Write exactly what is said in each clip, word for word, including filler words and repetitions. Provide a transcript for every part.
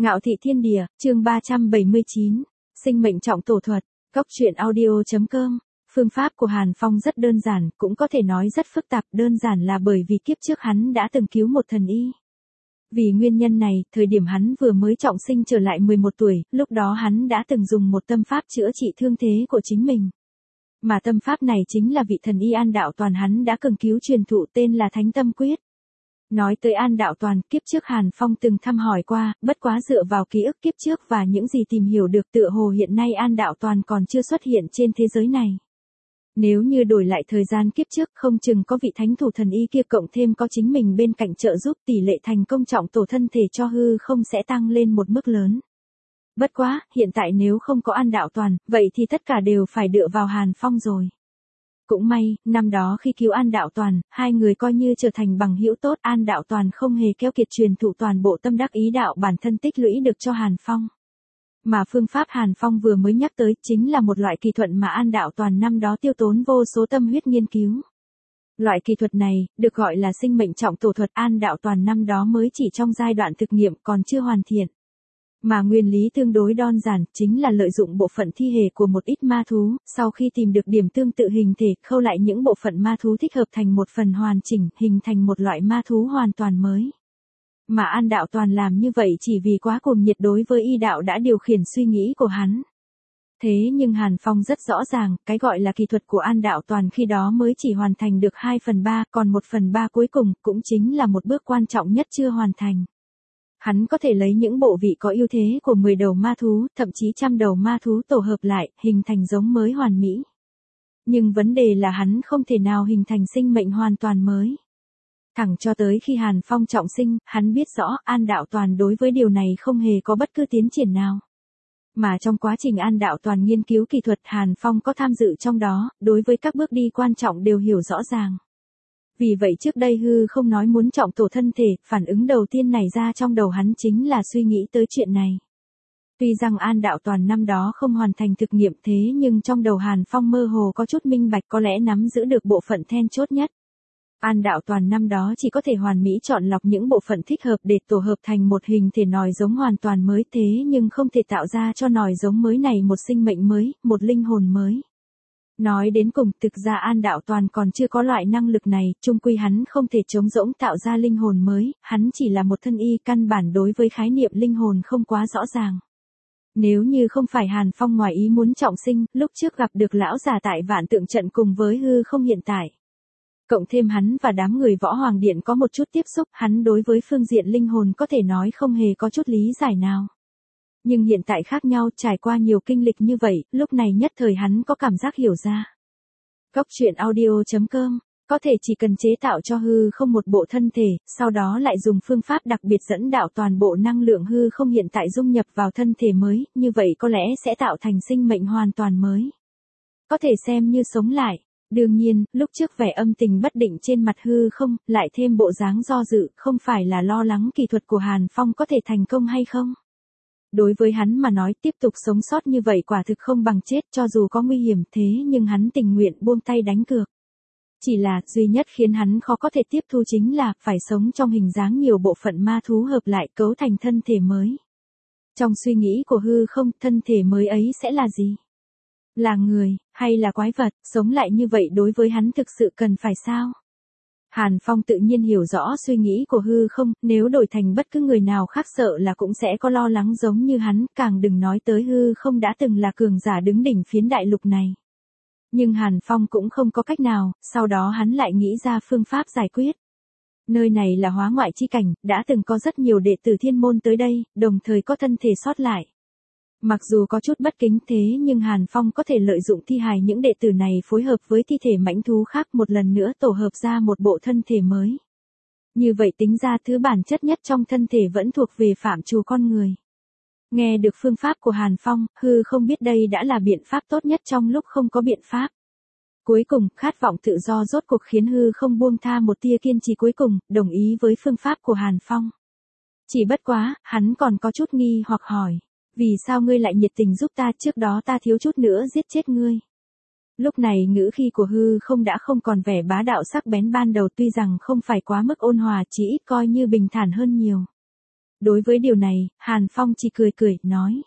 Ngạo thị thiên địa, chương ba trăm bảy mươi chín, sinh mệnh trọng tổ thuật, góc truyện audio.com. Phương pháp của Hàn Phong rất đơn giản, cũng có thể nói rất phức tạp. Đơn giản là bởi vì kiếp trước hắn đã từng cứu một thần y. Vì nguyên nhân này, thời điểm hắn vừa mới trọng sinh trở lại mười một tuổi, lúc đó hắn đã từng dùng một tâm pháp chữa trị thương thế của chính mình. Mà tâm pháp này chính là vị thần y An Đạo Toàn hắn đã từng cứu truyền thụ, tên là Thánh Tâm Quyết. Nói tới An Đạo Toàn, kiếp trước Hàn Phong từng thăm hỏi qua, bất quá dựa vào ký ức kiếp trước và những gì tìm hiểu được, tựa hồ hiện nay An Đạo Toàn còn chưa xuất hiện trên thế giới này. Nếu như đổi lại thời gian kiếp trước, không chừng có vị thánh thủ thần y kia cộng thêm có chính mình bên cạnh trợ giúp, tỷ lệ thành công trọng tổ thân thể cho hư không sẽ tăng lên một mức lớn. Bất quá, hiện tại nếu không có An Đạo Toàn, vậy thì tất cả đều phải dựa vào Hàn Phong rồi. Cũng may, năm đó khi cứu An Đạo Toàn, hai người coi như trở thành bằng hữu tốt. An Đạo Toàn không hề keo kiệt truyền thụ toàn bộ tâm đắc ý đạo bản thân tích lũy được cho Hàn Phong. Mà phương pháp Hàn Phong vừa mới nhắc tới chính là một loại kỳ thuật mà An Đạo Toàn năm đó tiêu tốn vô số tâm huyết nghiên cứu. Loại kỳ thuật này, được gọi là sinh mệnh trọng tổ thuật. An Đạo Toàn năm đó mới chỉ trong giai đoạn thực nghiệm, còn chưa hoàn thiện. Mà nguyên lý tương đối đơn giản, chính là lợi dụng bộ phận thi thể của một ít ma thú, sau khi tìm được điểm tương tự hình thể, khâu lại những bộ phận ma thú thích hợp thành một phần hoàn chỉnh, hình thành một loại ma thú hoàn toàn mới. Mà An Đạo Toàn làm như vậy chỉ vì quá cuồng nhiệt đối với y đạo đã điều khiển suy nghĩ của hắn. Thế nhưng Hàn Phong rất rõ ràng, cái gọi là kỳ thuật của An Đạo Toàn khi đó mới chỉ hoàn thành được hai phần ba, còn một phần ba cuối cùng, cũng chính là một bước quan trọng nhất chưa hoàn thành. Hắn có thể lấy những bộ vị có ưu thế của mười đầu ma thú, thậm chí trăm đầu ma thú tổ hợp lại, hình thành giống mới hoàn mỹ. Nhưng vấn đề là hắn không thể nào hình thành sinh mệnh hoàn toàn mới. Thẳng cho tới khi Hàn Phong trọng sinh, hắn biết rõ An Đạo Toàn đối với điều này không hề có bất cứ tiến triển nào. Mà trong quá trình An Đạo Toàn nghiên cứu kỳ thuật, Hàn Phong có tham dự trong đó, đối với các bước đi quan trọng đều hiểu rõ ràng. Vì vậy trước đây hư không nói muốn trọng tổ thân thể, phản ứng đầu tiên này ra trong đầu hắn chính là suy nghĩ tới chuyện này. Tuy rằng An Đạo Toàn năm đó không hoàn thành thực nghiệm, thế nhưng trong đầu Hàn Phong mơ hồ có chút minh bạch, có lẽ nắm giữ được bộ phận then chốt nhất. An Đạo Toàn năm đó chỉ có thể hoàn mỹ chọn lọc những bộ phận thích hợp để tổ hợp thành một hình thể nòi giống hoàn toàn mới, thế nhưng không thể tạo ra cho nòi giống mới này một sinh mệnh mới, một linh hồn mới. Nói đến cùng, thực ra An Đạo Toàn còn chưa có loại năng lực này, chung quy hắn không thể trống rỗng tạo ra linh hồn mới, hắn chỉ là một thân y, căn bản đối với khái niệm linh hồn không quá rõ ràng. Nếu như không phải Hàn Phong ngoài ý muốn trọng sinh, lúc trước gặp được lão già tại Vạn Tượng Trận cùng với hư không hiện tại. Cộng thêm hắn và đám người Võ Hoàng Điện có một chút tiếp xúc, hắn đối với phương diện linh hồn có thể nói không hề có chút lý giải nào. Nhưng hiện tại khác nhau, trải qua nhiều kinh lịch như vậy, lúc này nhất thời hắn có cảm giác hiểu ra. Góc truyện audio.com, có thể chỉ cần chế tạo cho hư không một bộ thân thể, sau đó lại dùng phương pháp đặc biệt dẫn đạo toàn bộ năng lượng hư không hiện tại dung nhập vào thân thể mới, như vậy có lẽ sẽ tạo thành sinh mệnh hoàn toàn mới. Có thể xem như sống lại. Đương nhiên, lúc trước vẻ âm tình bất định trên mặt hư không, lại thêm bộ dáng do dự, không phải là lo lắng kỳ thuật của Hàn Phong có thể thành công hay không. Đối với hắn mà nói, tiếp tục sống sót như vậy quả thực không bằng chết, cho dù có nguy hiểm, thế nhưng hắn tình nguyện buông tay đánh cược. Chỉ là, duy nhất khiến hắn khó có thể tiếp thu chính là, phải sống trong hình dáng nhiều bộ phận ma thú hợp lại cấu thành thân thể mới. Trong suy nghĩ của hư không, thân thể mới ấy sẽ là gì? Là người, hay là quái vật, sống lại như vậy đối với hắn thực sự cần phải sao? Hàn Phong tự nhiên hiểu rõ suy nghĩ của hư không, nếu đổi thành bất cứ người nào khác sợ là cũng sẽ có lo lắng giống như hắn, càng đừng nói tới hư không đã từng là cường giả đứng đỉnh phiến đại lục này. Nhưng Hàn Phong cũng không có cách nào, sau đó hắn lại nghĩ ra phương pháp giải quyết. Nơi này là hóa ngoại chi cảnh, đã từng có rất nhiều đệ tử thiên môn tới đây, đồng thời có thân thể sót lại. Mặc dù có chút bất kính thế nhưng Hàn Phong có thể lợi dụng thi hài những đệ tử này phối hợp với thi thể mãnh thú khác một lần nữa tổ hợp ra một bộ thân thể mới. Như vậy tính ra thứ bản chất nhất trong thân thể vẫn thuộc về phạm trù con người. Nghe được phương pháp của Hàn Phong, hư không biết đây đã là biện pháp tốt nhất trong lúc không có biện pháp. Cuối cùng, khát vọng tự do rốt cuộc khiến hư không buông tha một tia kiên trì cuối cùng, đồng ý với phương pháp của Hàn Phong. Chỉ bất quá, hắn còn có chút nghi hoặc hỏi. Vì sao ngươi lại nhiệt tình giúp ta, trước đó ta thiếu chút nữa giết chết ngươi. Lúc này ngữ khí của hư không đã không còn vẻ bá đạo sắc bén ban đầu, tuy rằng không phải quá mức ôn hòa, chỉ ít coi như bình thản hơn nhiều. Đối với điều này, Hàn Phong chỉ cười cười, nói.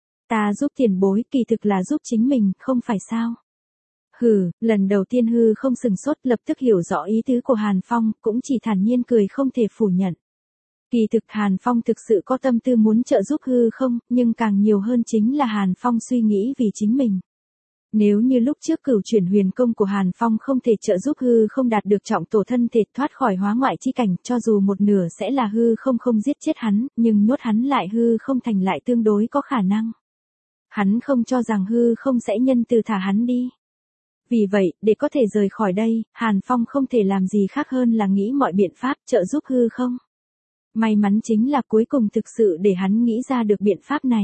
Ta giúp tiền bối kỳ thực là giúp chính mình, không phải sao? Hừ, lần đầu tiên hư không sừng sốt lập tức hiểu rõ ý tứ của Hàn Phong, cũng chỉ thản nhiên cười không thể phủ nhận. Kỳ thực Hàn Phong thực sự có tâm tư muốn trợ giúp hư không, nhưng càng nhiều hơn chính là Hàn Phong suy nghĩ vì chính mình. Nếu như lúc trước cửu chuyển huyền công của Hàn Phong không thể trợ giúp hư không đạt được trọng tổ thân thể thoát khỏi hóa ngoại chi cảnh, cho dù một nửa sẽ là hư không không giết chết hắn, nhưng nhốt hắn lại hư không thành lại tương đối có khả năng. Hắn không cho rằng hư không sẽ nhân từ thả hắn đi. Vì vậy, để có thể rời khỏi đây, Hàn Phong không thể làm gì khác hơn là nghĩ mọi biện pháp trợ giúp hư không. May mắn chính là cuối cùng thực sự để hắn nghĩ ra được biện pháp này.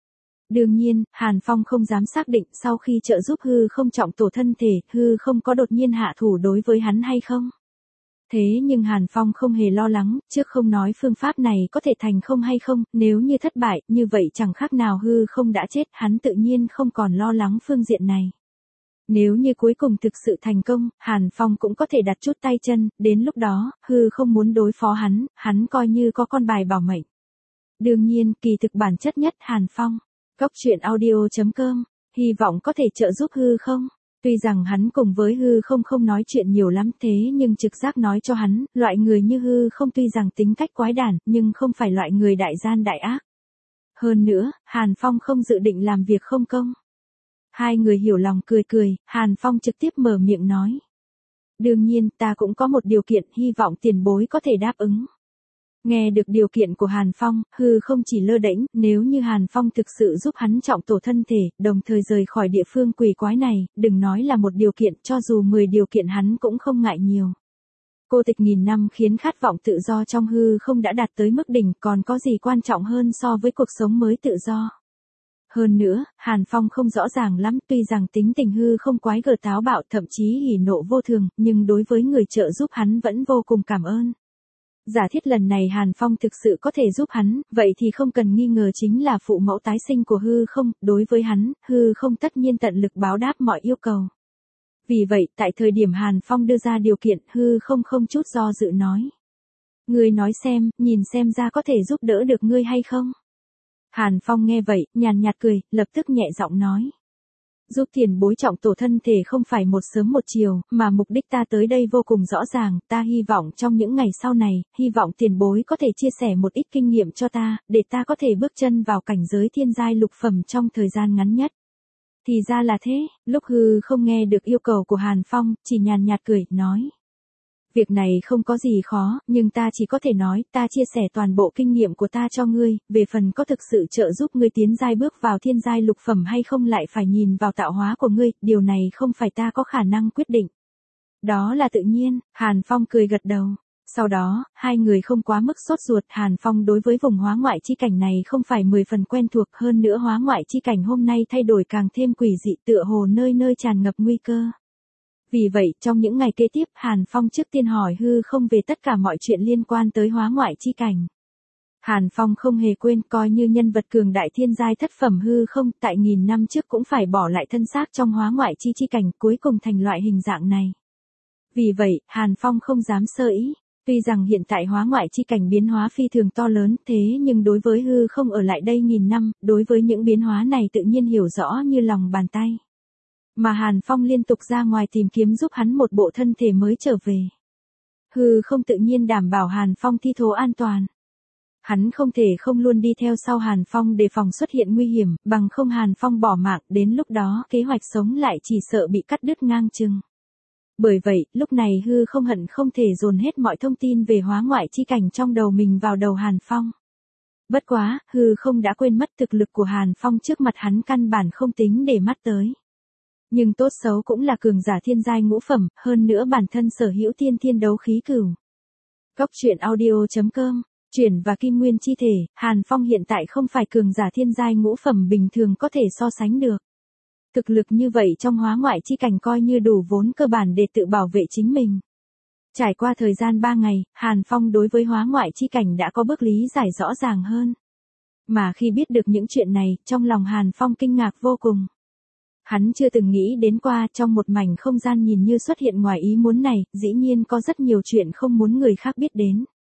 Đương nhiên, Hàn Phong không dám xác định sau khi trợ giúp hư không trọng tổ thân thể, hư không có đột nhiên hạ thủ đối với hắn hay không. Thế nhưng Hàn Phong không hề lo lắng, trước không nói phương pháp này có thể thành không hay không, nếu như thất bại, như vậy chẳng khác nào hư không đã chết, hắn tự nhiên không còn lo lắng phương diện này. Nếu như cuối cùng thực sự thành công, Hàn Phong cũng có thể đặt chút tay chân, đến lúc đó, hư không muốn đối phó hắn, hắn coi như có con bài bảo mệnh. Đương nhiên, kỳ thực bản chất nhất Hàn Phong. Góc truyện audio chấm com, hy vọng có thể trợ giúp hư không. Tuy rằng hắn cùng với hư không không nói chuyện nhiều lắm thế nhưng trực giác nói cho hắn, loại người như hư không tuy rằng tính cách quái đản, nhưng không phải loại người đại gian đại ác. Hơn nữa, Hàn Phong không dự định làm việc không công. Hai người hiểu lòng cười cười, Hàn Phong trực tiếp mở miệng nói. Đương nhiên, ta cũng có một điều kiện, hy vọng tiền bối có thể đáp ứng. Nghe được điều kiện của Hàn Phong, hư không chỉ lơ đễnh, nếu như Hàn Phong thực sự giúp hắn trọng tổ thân thể, đồng thời rời khỏi địa phương quỷ quái này, đừng nói là một điều kiện, cho dù mười điều kiện hắn cũng không ngại nhiều. Cô tịch nghìn năm khiến khát vọng tự do trong hư không đã đạt tới mức đỉnh, còn có gì quan trọng hơn so với cuộc sống mới tự do. Hơn nữa, Hàn Phong không rõ ràng lắm, tuy rằng tính tình hư không quái gở táo bạo thậm chí hỉ nộ vô thường, nhưng đối với người trợ giúp hắn vẫn vô cùng cảm ơn. Giả thiết lần này Hàn Phong thực sự có thể giúp hắn, vậy thì không cần nghi ngờ chính là phụ mẫu tái sinh của hư không, đối với hắn, hư không tất nhiên tận lực báo đáp mọi yêu cầu. Vì vậy, tại thời điểm Hàn Phong đưa ra điều kiện, hư không không chút do dự nói. Ngươi nói xem, nhìn xem ra có thể giúp đỡ được ngươi hay không? Hàn Phong nghe vậy, nhàn nhạt cười, lập tức nhẹ giọng nói. Giúp tiền bối trọng tổ thân thể không phải một sớm một chiều, mà mục đích ta tới đây vô cùng rõ ràng, ta hy vọng trong những ngày sau này, hy vọng tiền bối có thể chia sẻ một ít kinh nghiệm cho ta, để ta có thể bước chân vào cảnh giới thiên giai lục phẩm trong thời gian ngắn nhất. Thì ra là thế, lúc hư không nghe được yêu cầu của Hàn Phong, chỉ nhàn nhạt cười, nói. Việc này không có gì khó, nhưng ta chỉ có thể nói, ta chia sẻ toàn bộ kinh nghiệm của ta cho ngươi, về phần có thực sự trợ giúp ngươi tiến giai bước vào thiên giai lục phẩm hay không lại phải nhìn vào tạo hóa của ngươi, điều này không phải ta có khả năng quyết định. Đó là tự nhiên, Hàn Phong cười gật đầu. Sau đó, hai người không quá mức sốt ruột, Hàn Phong đối với vùng hóa ngoại chi cảnh này không phải mười phần quen thuộc, hơn nữa hóa ngoại chi cảnh hôm nay thay đổi càng thêm quỷ dị, tựa hồ nơi nơi tràn ngập nguy cơ. Vì vậy, trong những ngày kế tiếp, Hàn Phong trước tiên hỏi hư không về tất cả mọi chuyện liên quan tới hóa ngoại chi cảnh. Hàn Phong không hề quên, coi như nhân vật cường đại thiên giai thất phẩm hư không, tại nghìn năm trước cũng phải bỏ lại thân xác trong hóa ngoại chi chi cảnh, cuối cùng thành loại hình dạng này. Vì vậy, Hàn Phong không dám sơ ý. Tuy rằng hiện tại hóa ngoại chi cảnh biến hóa phi thường to lớn, thế nhưng đối với hư không ở lại đây nghìn năm, đối với những biến hóa này tự nhiên hiểu rõ như lòng bàn tay. Mà Hàn Phong liên tục ra ngoài tìm kiếm giúp hắn một bộ thân thể mới trở về. Hư không tự nhiên đảm bảo Hàn Phong thi thố an toàn. Hắn không thể không luôn đi theo sau Hàn Phong để phòng xuất hiện nguy hiểm, bằng không Hàn Phong bỏ mạng, đến lúc đó kế hoạch sống lại chỉ sợ bị cắt đứt ngang chừng. Bởi vậy, lúc này hư không hận không thể dồn hết mọi thông tin về hóa ngoại chi cảnh trong đầu mình vào đầu Hàn Phong. Bất quá, hư không đã quên mất thực lực của Hàn Phong trước mặt hắn căn bản không tính để mắt tới. Nhưng tốt xấu cũng là cường giả thiên giai ngũ phẩm, hơn nữa bản thân sở hữu tiên thiên đấu khí cửu. Góc truyện audio chấm com, chuyển và kim nguyên chi thể, Hàn Phong hiện tại không phải cường giả thiên giai ngũ phẩm bình thường có thể so sánh được. Thực lực như vậy trong hóa ngoại chi cảnh coi như đủ vốn cơ bản để tự bảo vệ chính mình. Trải qua thời gian ba ngày, Hàn Phong đối với hóa ngoại chi cảnh đã có bước lý giải rõ ràng hơn. Mà khi biết được những chuyện này, trong lòng Hàn Phong kinh ngạc vô cùng. Hắn chưa từng nghĩ đến qua trong một mảnh không gian nhìn như xuất hiện ngoài ý muốn này, dĩ nhiên có rất nhiều chuyện không muốn người khác biết đến.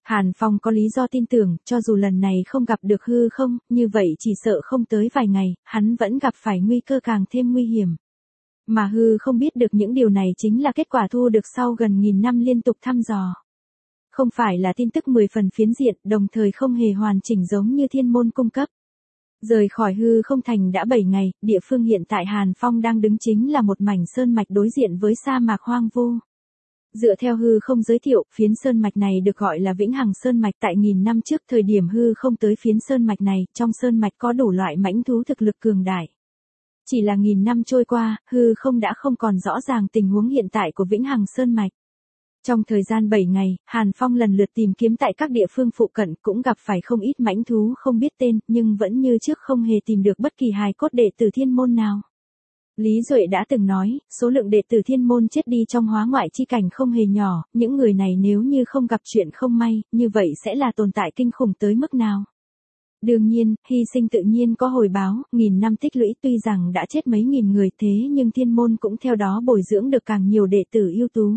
Hàn Phong có lý do tin tưởng, cho dù lần này không gặp được hư không, như vậy chỉ sợ không tới vài ngày, hắn vẫn gặp phải nguy cơ càng thêm nguy hiểm. Mà hư không biết được những điều này chính là kết quả thu được sau gần nghìn năm liên tục thăm dò. Không phải là tin tức mười phần phiến diện, đồng thời không hề hoàn chỉnh giống như thiên môn cung cấp. Rời khỏi hư không thành đã bảy ngày, địa phương hiện tại Hàn Phong đang đứng chính là một mảnh sơn mạch đối diện với sa mạc hoang vu. Dựa theo hư không giới thiệu, phiến sơn mạch này được gọi là Vĩnh Hằng Sơn Mạch tại nghìn năm trước thời điểm hư không tới phiến sơn mạch này, trong sơn mạch có đủ loại mãnh thú thực lực cường đại. Chỉ là nghìn năm trôi qua, hư không đã không còn rõ ràng tình huống hiện tại của Vĩnh Hằng Sơn Mạch. Trong thời gian bảy ngày, Hàn Phong lần lượt tìm kiếm tại các địa phương phụ cận cũng gặp phải không ít mãnh thú không biết tên, nhưng vẫn như trước không hề tìm được bất kỳ hài cốt đệ tử thiên môn nào. Lý Duệ đã từng nói, số lượng đệ tử thiên môn chết đi trong hóa ngoại chi cảnh không hề nhỏ, những người này nếu như không gặp chuyện không may, như vậy sẽ là tồn tại kinh khủng tới mức nào. Đương nhiên, hy sinh tự nhiên có hồi báo, nghìn năm tích lũy tuy rằng đã chết mấy nghìn người thế nhưng thiên môn cũng theo đó bồi dưỡng được càng nhiều đệ tử ưu tú.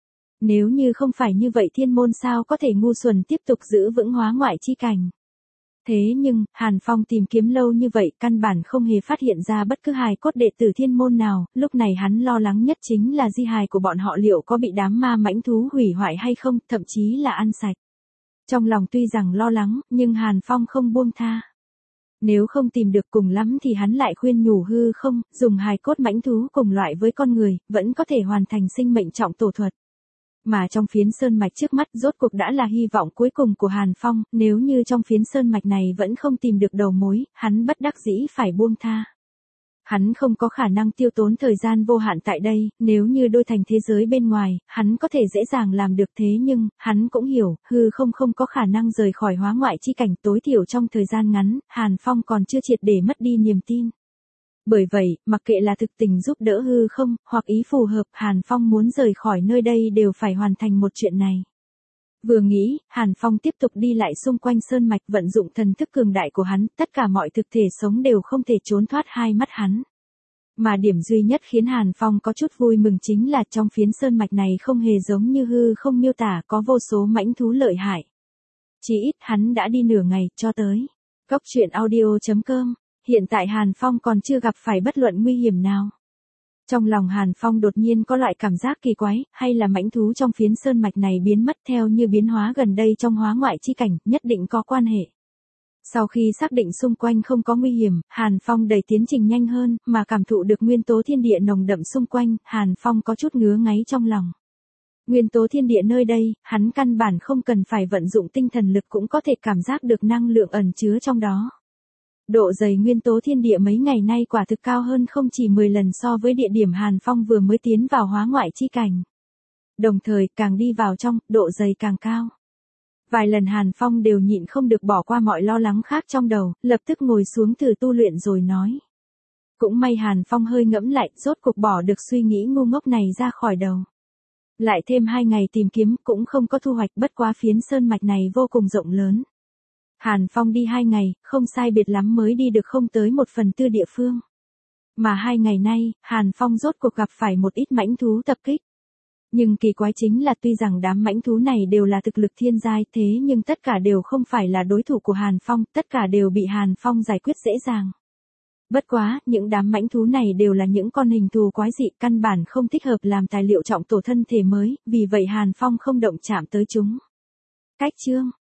Nếu như không phải như vậy thiên môn sao có thể ngu xuẩn tiếp tục giữ vững hóa ngoại chi cảnh. Thế nhưng, Hàn Phong tìm kiếm lâu như vậy căn bản không hề phát hiện ra bất cứ hài cốt đệ tử thiên môn nào, lúc này hắn lo lắng nhất chính là di hài của bọn họ liệu có bị đám ma mãnh thú hủy hoại hay không, thậm chí là ăn sạch. Trong lòng tuy rằng lo lắng, nhưng Hàn Phong không buông tha. Nếu không tìm được cùng lắm thì hắn lại khuyên nhủ hư không, dùng hài cốt mãnh thú cùng loại với con người, vẫn có thể hoàn thành sinh mệnh trọng tổ thuật. Mà trong phiến sơn mạch trước mắt rốt cuộc đã là hy vọng cuối cùng của Hàn Phong, nếu như trong phiến sơn mạch này vẫn không tìm được đầu mối, hắn bất đắc dĩ phải buông tha. Hắn không có khả năng tiêu tốn thời gian vô hạn tại đây, nếu như đôi thành thế giới bên ngoài, hắn có thể dễ dàng làm được thế nhưng, hắn cũng hiểu, hư không không có khả năng rời khỏi hóa ngoại chi cảnh tối thiểu trong thời gian ngắn, Hàn Phong còn chưa triệt để mất đi niềm tin. Bởi vậy, mặc kệ là thực tình giúp đỡ hư không, hoặc ý phù hợp, Hàn Phong muốn rời khỏi nơi đây đều phải hoàn thành một chuyện này. Vừa nghĩ, Hàn Phong tiếp tục đi lại xung quanh sơn mạch vận dụng thần thức cường đại của hắn, tất cả mọi thực thể sống đều không thể trốn thoát hai mắt hắn. Mà điểm duy nhất khiến Hàn Phong có chút vui mừng chính là trong phiến sơn mạch này không hề giống như hư không miêu tả có vô số mãnh thú lợi hại. Chỉ ít hắn đã đi nửa ngày, cho tới. Góc truyện audio chấm com. Hiện tại Hàn Phong còn chưa gặp phải bất luận nguy hiểm nào. Trong lòng Hàn Phong đột nhiên có loại cảm giác kỳ quái, hay là mãnh thú trong phiến sơn mạch này biến mất theo như biến hóa gần đây trong hóa ngoại chi cảnh, nhất định có quan hệ. Sau khi xác định xung quanh không có nguy hiểm, Hàn Phong đẩy tiến trình nhanh hơn, mà cảm thụ được nguyên tố thiên địa nồng đậm xung quanh, Hàn Phong có chút ngứa ngáy trong lòng. Nguyên tố thiên địa nơi đây, hắn căn bản không cần phải vận dụng tinh thần lực cũng có thể cảm giác được năng lượng ẩn chứa trong đó. Độ dày nguyên tố thiên địa mấy ngày nay quả thực cao hơn không chỉ mười lần so với địa điểm Hàn Phong vừa mới tiến vào hóa ngoại chi cảnh. Đồng thời, càng đi vào trong, độ dày càng cao. Vài lần Hàn Phong đều nhịn không được bỏ qua mọi lo lắng khác trong đầu, lập tức ngồi xuống thử tu luyện rồi nói. Cũng may Hàn Phong hơi ngẫm lại, rốt cuộc bỏ được suy nghĩ ngu ngốc này ra khỏi đầu. Lại thêm hai ngày tìm kiếm cũng không có thu hoạch, bất quá phiến sơn mạch này vô cùng rộng lớn. Hàn Phong đi hai ngày, không sai biệt lắm mới đi được không tới một phần tư địa phương. Mà hai ngày nay, Hàn Phong rốt cuộc gặp phải một ít mãnh thú tập kích. Nhưng kỳ quái chính là tuy rằng đám mãnh thú này đều là thực lực thiên giai thế nhưng tất cả đều không phải là đối thủ của Hàn Phong, tất cả đều bị Hàn Phong giải quyết dễ dàng. Bất quá, những đám mãnh thú này đều là những con hình thù quái dị căn bản không thích hợp làm tài liệu trọng tổ thân thể mới, vì vậy Hàn Phong không động chạm tới chúng. Cách chương